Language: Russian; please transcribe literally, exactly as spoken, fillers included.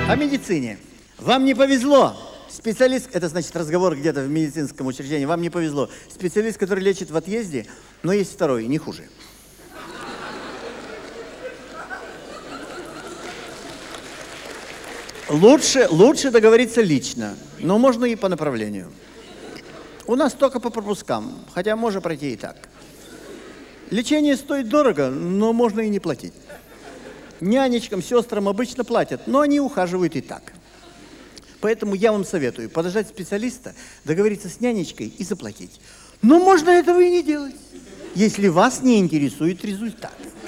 О медицине. Вам не повезло. Специалист, это значит разговор где-то в медицинском учреждении, вам не повезло. Специалист, который лечит в отъезде, но есть второй, не хуже. Лучше, лучше договориться лично, но можно и по направлению. У нас только по пропускам, хотя можно пройти и так. Лечение стоит дорого, но можно и не платить. Нянечкам, сестрам обычно платят, но они ухаживают и так. Поэтому я вам советую подождать специалиста, договориться с нянечкой и заплатить. Но можно этого и не делать, если вас не интересует результат.